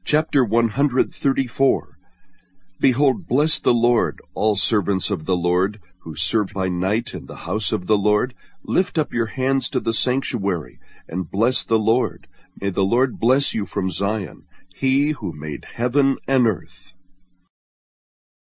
Chapter 134. Behold, bless the Lord, all servants of the Lord, who serve by night in the house of the Lord. Lift up your hands to the sanctuary, and bless the Lord. May the Lord bless you from Zion, he who made heaven and earth.